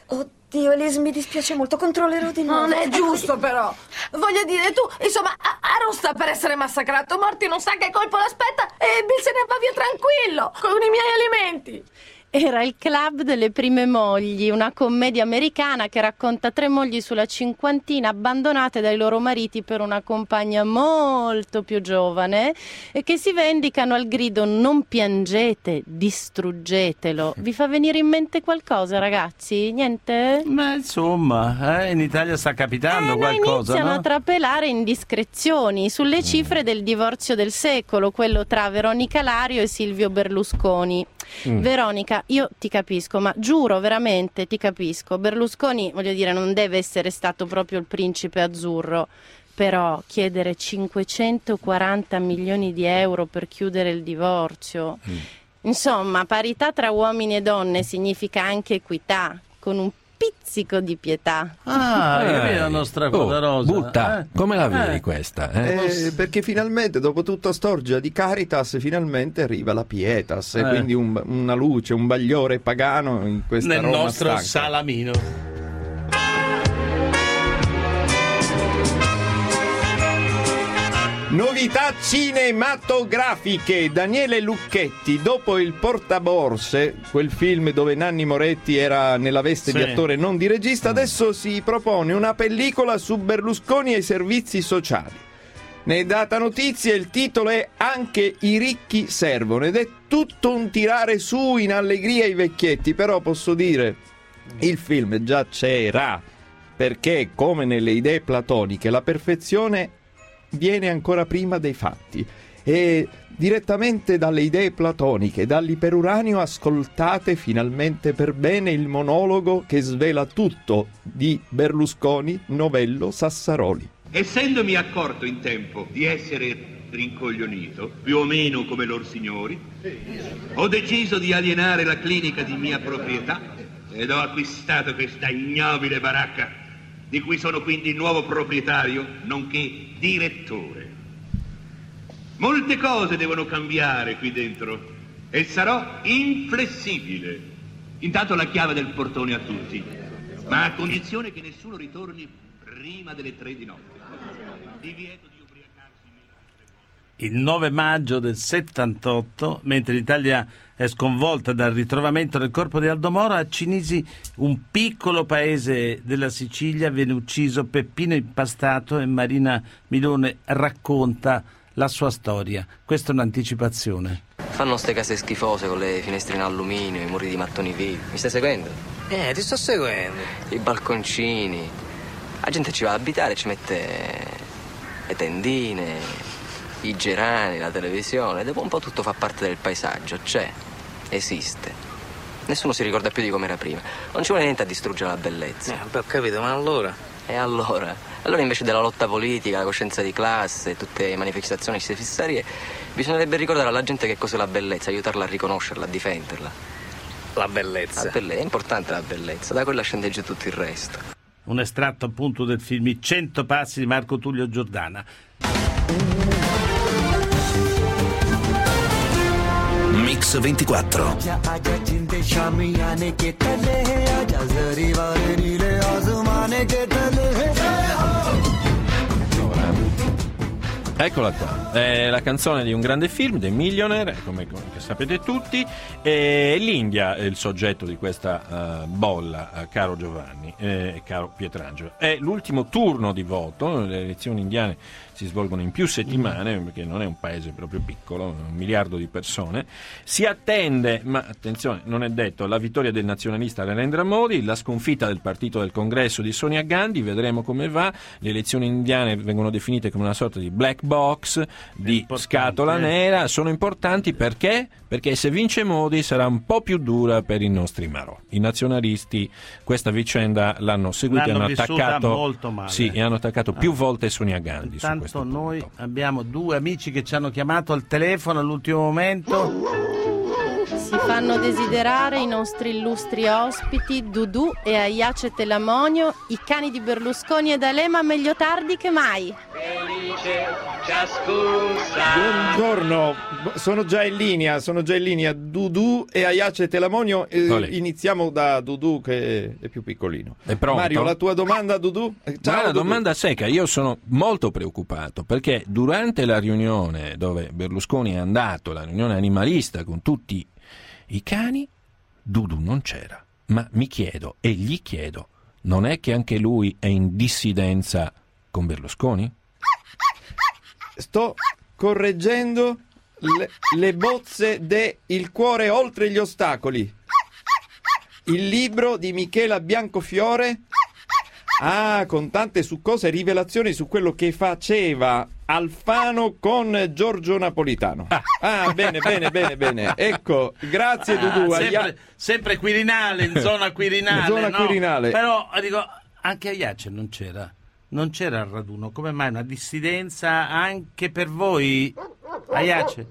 Dio, Elise, mi dispiace molto, controllerò di nuovo. Non è giusto, però. Voglio dire, tu, insomma, Aaron sta per essere massacrato. Morty non sa che colpo l'aspetta e Bill se ne va via tranquillo, con i miei alimenti. Era il Club delle prime mogli, una commedia americana che racconta tre mogli sulla cinquantina abbandonate dai loro mariti per una compagna molto più giovane e che si vendicano al grido non piangete, distruggetelo. Vi fa venire in mente qualcosa, ragazzi? Niente? Ma insomma, eh, in Italia sta capitando eh, qualcosa, iniziano no? a trapelare indiscrezioni sulle cifre del divorzio del secolo, quello tra Veronica Lario e Silvio Berlusconi. Mm. Veronica, io ti capisco, ma giuro veramente ti capisco. Berlusconi, voglio dire, non deve essere stato proprio il principe azzurro, però chiedere cinquecentoquaranta milioni di euro per chiudere il divorzio, mm. insomma, parità tra uomini e donne significa anche equità, con un pizzico di pietà. Ah, eh, è la nostra cosa oh, rosa. Butta, eh? come la vedi eh. questa? Eh? Eh, perché finalmente, dopo tutta storgia di Caritas, finalmente arriva la Pietas, Eh. quindi un- una luce, un bagliore pagano in questa Nel Roma nostro stanca. salamino. Novità cinematografiche. Daniele Lucchetti, dopo il Portaborse, quel film dove Nanni Moretti era nella veste Sì. di attore non di regista, adesso si propone una pellicola su Berlusconi e i servizi sociali. Ne è data notizia, il titolo è Anche i ricchi servono ed è tutto un tirare su in allegria ai vecchietti, però posso dire, il film già c'era, perché come nelle idee platoniche la perfezione viene ancora prima dei fatti e direttamente dalle idee platoniche, dall'iperuranio, ascoltate finalmente per bene il monologo che svela tutto di Berlusconi, Novello, Sassaroli. Essendomi accorto in tempo di essere rincoglionito, più o meno come lor signori, ho deciso di alienare la clinica di mia proprietà ed ho acquistato questa ignobile baracca, di cui sono quindi il nuovo proprietario, nonché direttore. Molte cose devono cambiare qui dentro e sarò inflessibile. Intanto la chiave del portone a tutti, ma a condizione che nessuno ritorni prima delle tre di notte. Divieto di ubriacarsi. Il nove maggio del settantotto, mentre l'Italia è sconvolta dal ritrovamento del corpo di Aldo Moro, a Cinisi, un piccolo paese della Sicilia, viene ucciso Peppino Impastato e Marina Milone racconta la sua storia. Questa è un'anticipazione. Fanno ste case schifose con le finestre in alluminio, i muri di mattoni vivi. Mi stai seguendo? Eh, ti sto seguendo. I balconcini. La gente ci va ad abitare, ci mette le tendine, i gerani, la televisione. Dopo un po' tutto fa parte del paesaggio, c'è, esiste. Nessuno si ricorda più di come era prima. Non ci vuole niente a distruggere la bellezza. Eh, ho capito, ma allora? E allora? Allora invece della lotta politica, la coscienza di classe, tutte le manifestazioni fissarie, bisognerebbe ricordare alla gente che cos'è la bellezza, aiutarla a riconoscerla, a difenderla. La bellezza. La belle- è importante la bellezza, da quella scende giù tutto il resto. Un estratto appunto del film I cento passi di Marco Tullio Giordana. Mix ventiquattro. Eccola qua, è la canzone di un grande film, The Millionaire, come, come sapete tutti, e l'India è il soggetto di questa uh, bolla, uh, caro Giovanni e eh, caro Pietrangelo. È l'ultimo turno di voto, le elezioni indiane si svolgono in più settimane, perché non è un paese proprio piccolo, un miliardo di persone. Si attende, ma attenzione, non è detto, la vittoria del nazionalista Narendra Modi, la sconfitta del partito del congresso di Sonia Gandhi, vedremo come va. Le elezioni indiane vengono definite come una sorta di black box, di scatola nera, sono importanti perché? Perché se vince Modi sarà un po' più dura per i nostri marò. I nazionalisti questa vicenda l'hanno seguita e L'hanno hanno vissuta attaccato molto male. Sì, e hanno attaccato più volte Sonia Gandhi. Su Intanto questo noi punto. abbiamo due amici che ci hanno chiamato al telefono all'ultimo momento. Si fanno desiderare i nostri illustri ospiti Dudu e Aiace Telamonio, i cani di Berlusconi e D'Alema, meglio tardi che mai. felice, ciascun sa. Buongiorno, sono già in linea, sono già in linea Dudu e Aiace Telamonio. Eh, iniziamo da Dudu che è più piccolino. È pronto? Mario, la tua domanda, Dudu? Ciao, Ma una Dudu. domanda secca. Io sono molto preoccupato perché durante la riunione dove Berlusconi è andato, la riunione animalista con tutti i cani, Dudu non c'era. Ma mi chiedo e gli chiedo, non è che anche lui è in dissidenza con Berlusconi? Sto correggendo le, le bozze de Il cuore oltre gli ostacoli, il libro di Michela Biancofiore. Ah, con tante succose rivelazioni su quello che faceva Alfano con Giorgio Napolitano. Ah, bene, bene, bene, bene. Ecco, grazie Dudu. Ah, sempre, sempre Quirinale, in zona Quirinale. In zona no? Quirinale. Però, dico, anche Aiace non c'era. Non c'era il raduno. Come mai una dissidenza anche per voi, Aiace?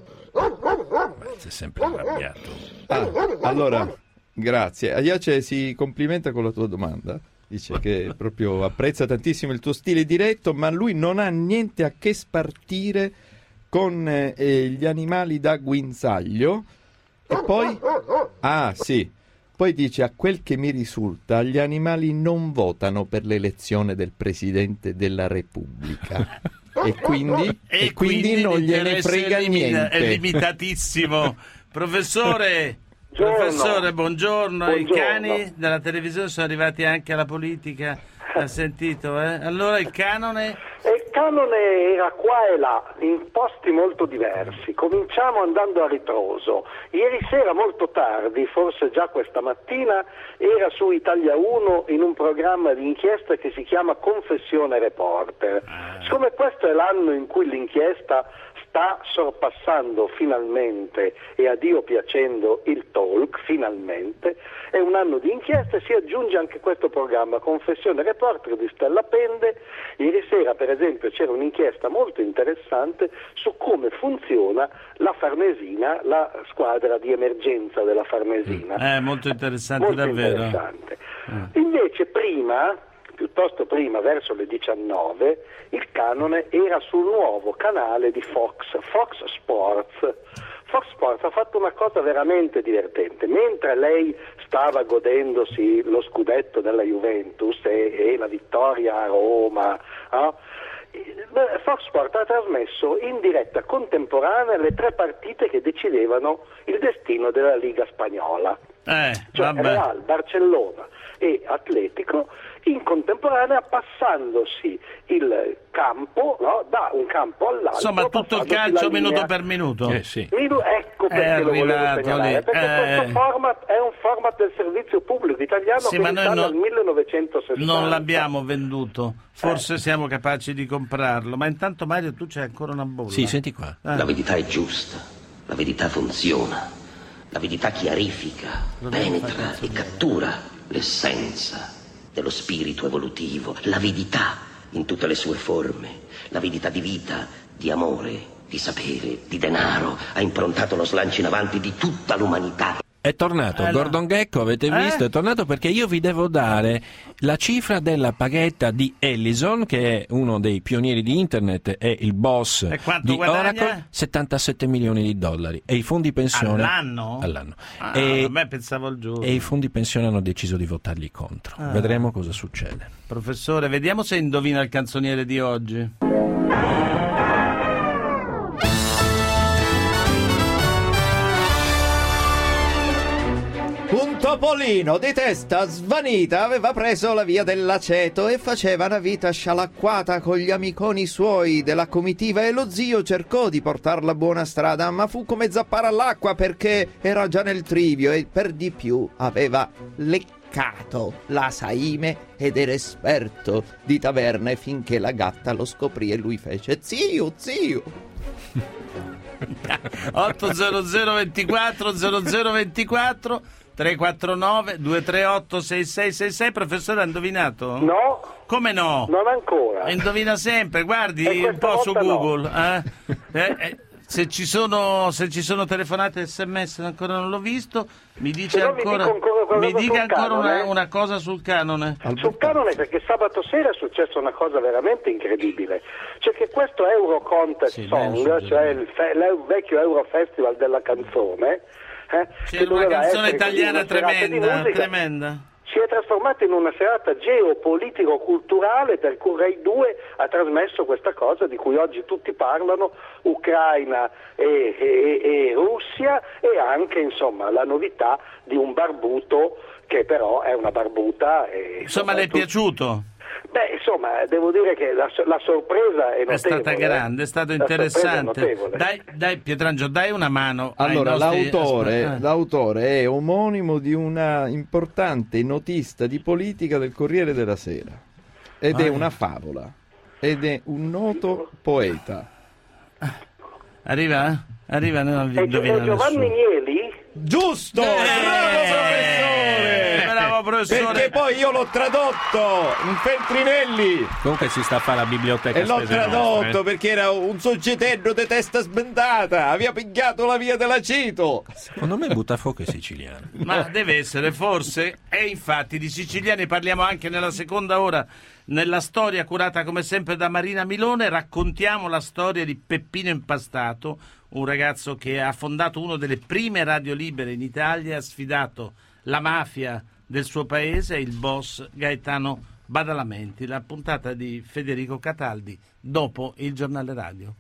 Si è sempre arrabbiato. Ah, allora, grazie. Aiace si complimenta con la tua domanda. Dice che proprio apprezza tantissimo il tuo stile diretto, ma lui non ha niente a che spartire con eh, gli animali da guinzaglio. E poi, ah sì, poi dice: a quel che mi risulta, gli animali non votano per l'elezione del Presidente della Repubblica. E quindi, e e quindi, quindi non gliene frega è limita- niente. È limitatissimo. Professore... Buongiorno. Professore, buongiorno. Buongiorno. I cani della televisione sono arrivati anche alla politica, ha sentito, eh? Allora il canone? E il canone era qua e là, in posti molto diversi. Cominciamo andando a ritroso. Ieri sera molto tardi, forse già questa mattina, era su Italia uno in un programma di inchiesta che si chiama Confessione Reporter. Siccome questo è l'anno in cui l'inchiesta sta sorpassando finalmente e a Dio piacendo il talk, finalmente, è un anno di inchieste, si aggiunge anche questo programma, Confessione Reporter di Stella Pende. Ieri sera per esempio c'era un'inchiesta molto interessante su come funziona la Farnesina, la squadra di emergenza della Farnesina. Eh, molto interessante, molto davvero. Interessante. Eh. Invece prima, piuttosto prima, verso le diciannove, il canone era sul nuovo canale di Fox, Fox Sports. Fox Sports ha fatto una cosa veramente divertente. Mentre lei stava godendosi lo scudetto della Juventus e, e la vittoria a Roma, no? Fox Sports ha trasmesso in diretta contemporanea le tre partite che decidevano il destino della Liga Spagnola. Eh, Cioè vabbè. Real, Barcellona e Atletico, in contemporanea passandosi il campo, no, da un campo all'altro. Insomma, tutto il passandosi calcio la linea. minuto per minuto. Eh sì. Minu- ecco perché È lo volevo arrivato segnalare, lì. perché Eh. questo format è un format del servizio pubblico italiano Sì, che ma noi risale no- al millenovecentosessanta. Non l'abbiamo venduto, forse siamo capaci di comprarlo, ma intanto Mario tu c'hai ancora una bolla. Sì, senti qua. Eh. La verità è giusta, la verità funziona, la verità chiarifica, penetra e cattura l'essenza dello spirito evolutivo, l'avidità in tutte le sue forme, l'avidità di vita, di amore, di sapere, di denaro, ha improntato lo slancio in avanti di tutta l'umanità. È tornato Eh, no. Gordon Gekko, avete Eh? visto? È tornato perché io vi devo dare la cifra della paghetta di Ellison, che è uno dei pionieri di internet, è il boss E quanto di guadagna? Oracle, settantasette milioni di dollari. E i fondi pensione... All'anno? All'anno. Ah, e, a me pensavo il giorno. e i fondi pensione hanno deciso di votargli contro. Ah. Vedremo cosa succede. Professore, vediamo se indovina il canzoniere di oggi. Un topolino di testa svanita aveva preso la via dell'aceto e faceva una vita scialacquata con gli amiconi suoi della comitiva e lo zio cercò di portarla a buona strada, ma fu come zappare all'acqua perché era già nel trivio e per di più aveva leccato la saime ed era esperto di taverne finché la gatta lo scoprì e lui fece zio, zio. otto zero zero ventiquattro zero zero ventiquattro tre quattro nove due tre otto sei sei sei sei. Professore, ha indovinato? No. Come no? Non ancora. Indovina sempre, guardi E un po' su questa volta Google. Eh? Eh, eh, se ci sono se ci sono telefonate sms ancora non l'ho visto, mi dice Però ancora mi, ancora mi dica sul ancora canone. una, una cosa sul canone. Sul canone, perché sabato sera è successa una cosa veramente incredibile, cioè che questo Euro Contest Sì, Song, cioè il, fe- il vecchio Euro Festival della canzone, eh, C'è che una doveva canzone essere così italiana una serata di tremenda, musica, tremenda. si è trasformata in una serata geopolitico-culturale, per cui Rai due ha trasmesso questa cosa di cui oggi tutti parlano, Ucraina e, e- e Russia, e anche insomma la novità di un barbuto che però è una barbuta. E, Insomma, le è tu- piaciuto? Beh, insomma, devo dire che la, la sorpresa è notevole. È stata grande, è stato La sorpresa interessante. notevole. Dai, dai Pietrangelo, dai una mano. ai Allora, nostri l'autore, ascoltatori. l'autore è omonimo di una importante notista di politica del Corriere della Sera ed Ah, è eh. una favola ed è un noto poeta. Arriva? eh? Arriva, non È, Gio- indovina è Giovanni nessuno. Mieli? Giusto! Eh, bravo professore! bravo professore. Perché poi io l'ho tradotto in Feltrinelli Comunque si sta a fare la biblioteca e l'ho spese tradotto nostre, eh. perché era un soggettenno di testa sbandata, aveva pigliato la via dell'aceto. Secondo me Buttafuoco è siciliano. Ma deve essere, forse. E infatti di siciliani parliamo anche nella seconda ora. Nella storia curata come sempre da Marina Milone raccontiamo la storia di Peppino Impastato, un ragazzo che ha fondato una delle prime radio libere in Italia, ha sfidato la mafia del suo paese e il boss Gaetano Badalamenti. La puntata di Federico Cataldi dopo il giornale radio.